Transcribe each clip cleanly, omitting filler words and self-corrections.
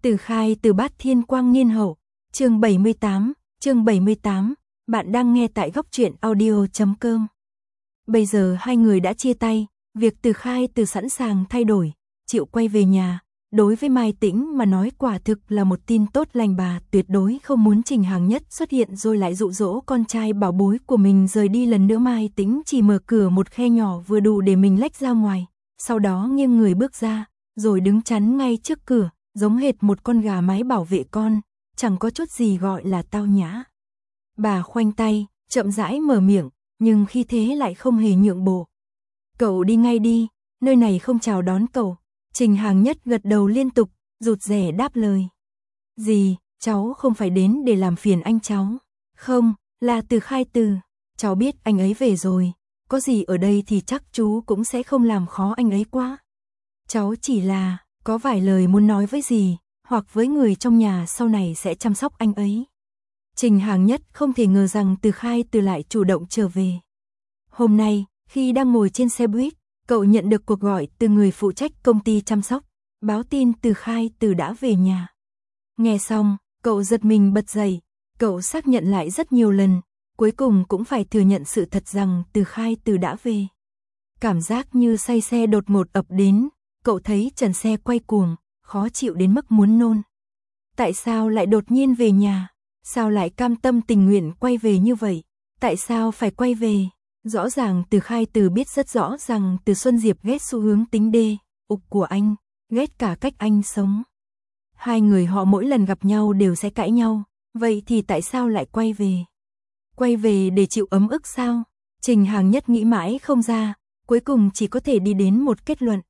Từ Khai Từ Bát Thiên Quang Niên Hậu, chương 78, bạn đang nghe tại góc truyện audio.com. Bây giờ hai người đã chia tay, việc Từ Khai Từ sẵn sàng thay đổi, chịu quay về nhà, đối với Mai Tĩnh mà nói quả thực là một tin tốt lành. Bà tuyệt đối không muốn Trình Hàng Nhất xuất hiện rồi lại dụ dỗ con trai bảo bối của mình rời đi lần nữa. Mai Tĩnh chỉ mở cửa một khe nhỏ vừa đủ để mình lách ra ngoài, sau đó nghiêng người bước ra, rồi đứng chắn ngay trước cửa, giống hệt một con gà mái bảo vệ con, chẳng có chút gì gọi là tao nhã. Bà khoanh tay, chậm rãi mở miệng, nhưng khi thế lại không hề nhượng bộ. Cậu đi ngay đi, nơi này không chào đón cậu. Trình Hàng Nhất gật đầu liên tục, rụt rè đáp lời. Gì, cháu không phải đến để làm phiền anh cháu. Không, là Từ Khai Từ. Cháu biết anh ấy về rồi, có gì ở đây thì chắc chú cũng sẽ không làm khó anh ấy quá. Cháu chỉ là có vài lời muốn nói với dì, hoặc với người trong nhà sau này sẽ chăm sóc anh ấy. Trình Hàng Nhất không thể ngờ rằng Từ Khai Từ lại chủ động trở về. Hôm nay, khi đang ngồi trên xe buýt, cậu nhận được cuộc gọi từ người phụ trách công ty chăm sóc, báo tin Từ Khai Từ đã về nhà. Nghe xong, cậu giật mình bật dậy, cậu xác nhận lại rất nhiều lần, cuối cùng cũng phải thừa nhận sự thật rằng Từ Khai Từ đã về. Cảm giác như say xe đột ngột ập đến, cậu thấy trần xe quay cuồng, khó chịu đến mức muốn nôn. Tại sao lại đột nhiên về nhà? Sao lại cam tâm tình nguyện quay về như vậy? Tại sao phải quay về? Rõ ràng Từ Khai Từ biết rất rõ rằng Từ Xuân Diệp ghét xu hướng tính đê, ục của anh, ghét cả cách anh sống. Hai người họ mỗi lần gặp nhau đều sẽ cãi nhau, vậy thì tại sao lại quay về? Quay về để chịu ấm ức sao? Trình Hàng Nhất nghĩ mãi không ra, cuối cùng chỉ có thể đi đến một kết luận.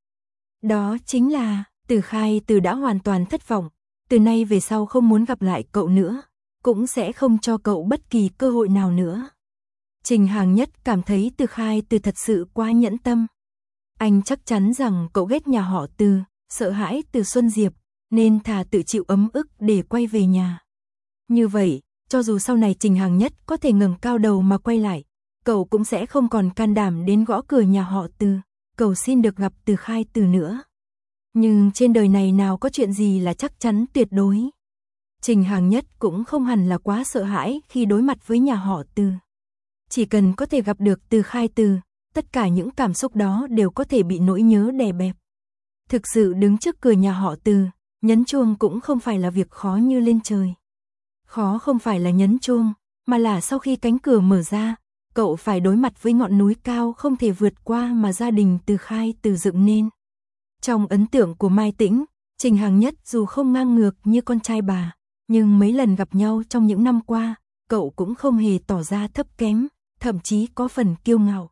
Đó chính là, Từ Khai Từ đã hoàn toàn thất vọng, từ nay về sau không muốn gặp lại cậu nữa, cũng sẽ không cho cậu bất kỳ cơ hội nào nữa. Trình Hàng Nhất cảm thấy Từ Khai Từ thật sự quá nhẫn tâm. Anh chắc chắn rằng cậu ghét nhà họ Từ, sợ hãi Từ Xuân Diệp, nên thà tự chịu ấm ức để quay về nhà. Như vậy, cho dù sau này Trình Hàng Nhất có thể ngẩng cao đầu mà quay lại, cậu cũng sẽ không còn can đảm đến gõ cửa nhà họ Từ, cầu xin được gặp Từ Khai Từ nữa. Nhưng trên đời này nào có chuyện gì là chắc chắn tuyệt đối. Trình Hàng Nhất cũng không hẳn là quá sợ hãi khi đối mặt với nhà họ Từ. Chỉ cần có thể gặp được Từ Khai Từ, tất cả những cảm xúc đó đều có thể bị nỗi nhớ đè bẹp. Thực sự đứng trước cửa nhà họ Từ, nhấn chuông cũng không phải là việc khó như lên trời. Khó không phải là nhấn chuông, mà là sau khi cánh cửa mở ra, cậu phải đối mặt với ngọn núi cao không thể vượt qua mà gia đình Từ Khai Từ dựng nên. Trong ấn tượng của Mai Tĩnh, Trình Hàng Nhất dù không ngang ngược như con trai bà, nhưng mấy lần gặp nhau trong những năm qua, cậu cũng không hề tỏ ra thấp kém, thậm chí có phần kiêu ngạo.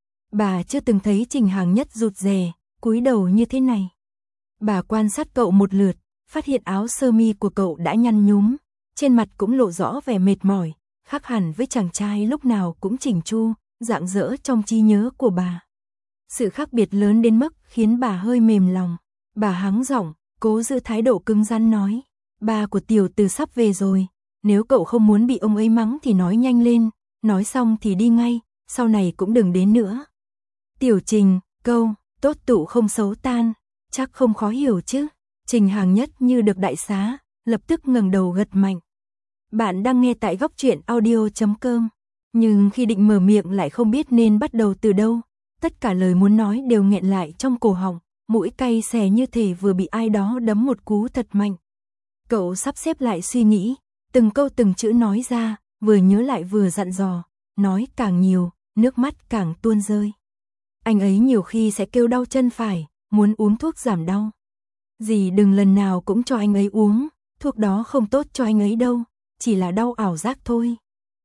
Bà chưa từng thấy Trình Hàng Nhất rụt rè, cúi đầu như thế này. Bà quan sát cậu một lượt, phát hiện áo sơ mi của cậu đã nhăn nhúm, trên mặt cũng lộ rõ vẻ mệt mỏi, khác hẳn với chàng trai lúc nào cũng chỉnh chu, rạng rỡ trong trí nhớ của bà. Sự khác biệt lớn đến mức khiến bà hơi mềm lòng. Bà hắng giọng, cố giữ thái độ cứng rắn nói, ba của Tiểu Từ sắp về rồi, nếu cậu không muốn bị ông ấy mắng thì nói nhanh lên, nói xong thì đi ngay, sau này cũng đừng đến nữa. Tiểu Trình, câu, tốt tụ không xấu tan, chắc không khó hiểu chứ. Trình Hàng Nhất như được đại xá, lập tức ngẩng đầu gật mạnh. Bạn đang nghe tại góc truyện audio.com, nhưng khi định mở miệng lại không biết nên bắt đầu từ đâu. Tất cả lời muốn nói đều nghẹn lại trong cổ họng, mũi cay xè như thể vừa bị ai đó đấm một cú thật mạnh. Cậu sắp xếp lại suy nghĩ, từng câu từng chữ nói ra, vừa nhớ lại vừa dặn dò, nói càng nhiều, nước mắt càng tuôn rơi. Anh ấy nhiều khi sẽ kêu đau chân phải, muốn uống thuốc giảm đau. Dì đừng lần nào cũng cho anh ấy uống, thuốc đó không tốt cho anh ấy đâu, chỉ là đau ảo giác thôi.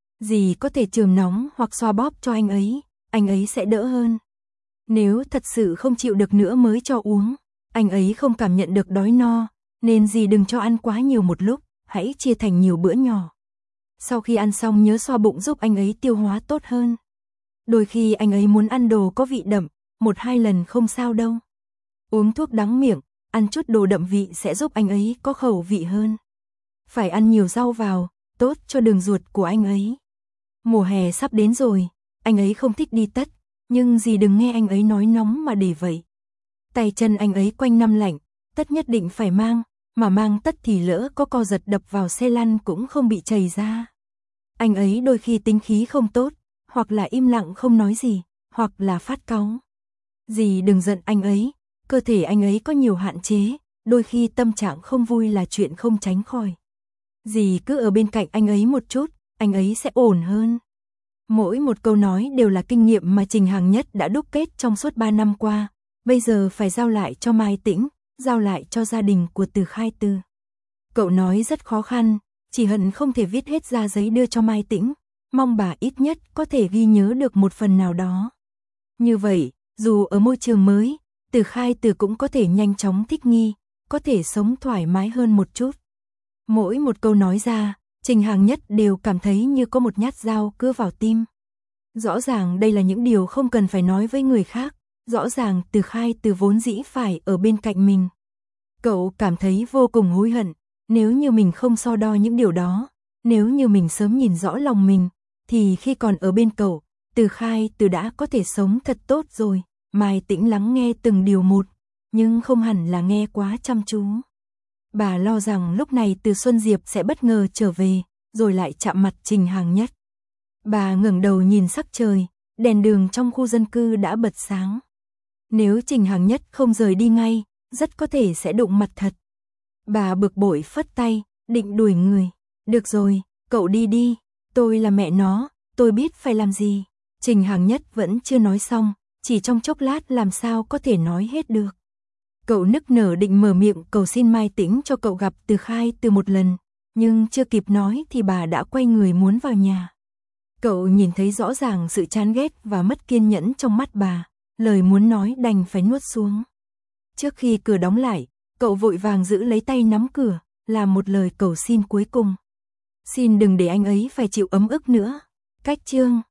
Dì có thể chườm nóng hoặc xoa bóp cho anh ấy sẽ đỡ hơn. Nếu thật sự không chịu được nữa mới cho uống, anh ấy không cảm nhận được đói no, nên dì đừng cho ăn quá nhiều một lúc, hãy chia thành nhiều bữa nhỏ. Sau khi ăn xong nhớ xoa bụng giúp anh ấy tiêu hóa tốt hơn. Đôi khi anh ấy muốn ăn đồ có vị đậm, 1-2 lần không sao đâu. Uống thuốc đắng miệng, ăn chút đồ đậm vị sẽ giúp anh ấy có khẩu vị hơn. Phải ăn nhiều rau vào, tốt cho đường ruột của anh ấy. Mùa hè sắp đến rồi, anh ấy không thích đi tất, nhưng dì đừng nghe anh ấy nói nóng mà để vậy. Tay chân anh ấy quanh năm lạnh, tất nhất định phải mang, mà mang tất thì lỡ có co giật đập vào xe lăn cũng không bị chảy ra. Anh ấy đôi khi tính khí không tốt, hoặc là im lặng không nói gì, hoặc là phát cáu. Dì đừng giận anh ấy, cơ thể anh ấy có nhiều hạn chế, đôi khi tâm trạng không vui là chuyện không tránh khỏi. Dì cứ ở bên cạnh anh ấy một chút, anh ấy sẽ ổn hơn. Mỗi một câu nói đều là kinh nghiệm mà Trình Hằng Nhất đã đúc kết trong suốt 3 năm qua, bây giờ phải giao lại cho Mai Tĩnh, giao lại cho gia đình của Từ Khai Tư. Cậu nói rất khó khăn, chỉ hận không thể viết hết ra giấy đưa cho Mai Tĩnh, mong bà ít nhất có thể ghi nhớ được một phần nào đó. Như vậy, dù ở môi trường mới, Từ Khai Tư cũng có thể nhanh chóng thích nghi, có thể sống thoải mái hơn một chút. Mỗi một câu nói ra, Trình Hằng Nhất đều cảm thấy như có một nhát dao cứa vào tim. Rõ ràng đây là những điều không cần phải nói với người khác, rõ ràng Từ Khai Tư vốn dĩ phải ở bên cạnh mình. Cậu cảm thấy vô cùng hối hận, nếu như mình không so đo những điều đó, nếu như mình sớm nhìn rõ lòng mình, thì khi còn ở bên cậu, Từ Khai Tư đã có thể sống thật tốt rồi. Mai Tĩnh lắng nghe từng điều một, nhưng không hẳn là nghe quá chăm chú. Bà lo rằng lúc này Từ Xuân Diệp sẽ bất ngờ trở về, rồi lại chạm mặt Trình Hằng Nhất. Bà ngẩng đầu nhìn sắc trời, đèn đường trong khu dân cư đã bật sáng. Nếu Trình Hằng Nhất không rời đi ngay, rất có thể sẽ đụng mặt thật. Bà bực bội phất tay, định đuổi người. Được rồi, cậu đi đi, tôi là mẹ nó, tôi biết phải làm gì. Trình Hằng Nhất vẫn chưa nói xong, chỉ trong chốc lát làm sao có thể nói hết được. Cậu nức nở định mở miệng cầu xin Mai Tĩnh cho cậu gặp Từ Khai Tư một lần, nhưng chưa kịp nói thì bà đã quay người muốn vào nhà. Cậu nhìn thấy rõ ràng sự chán ghét và mất kiên nhẫn trong mắt bà, lời muốn nói đành phải nuốt xuống. Trước khi cửa đóng lại, cậu vội vàng giữ lấy tay nắm cửa, làm một lời cầu xin cuối cùng. Xin đừng để anh ấy phải chịu ấm ức nữa. Cách chương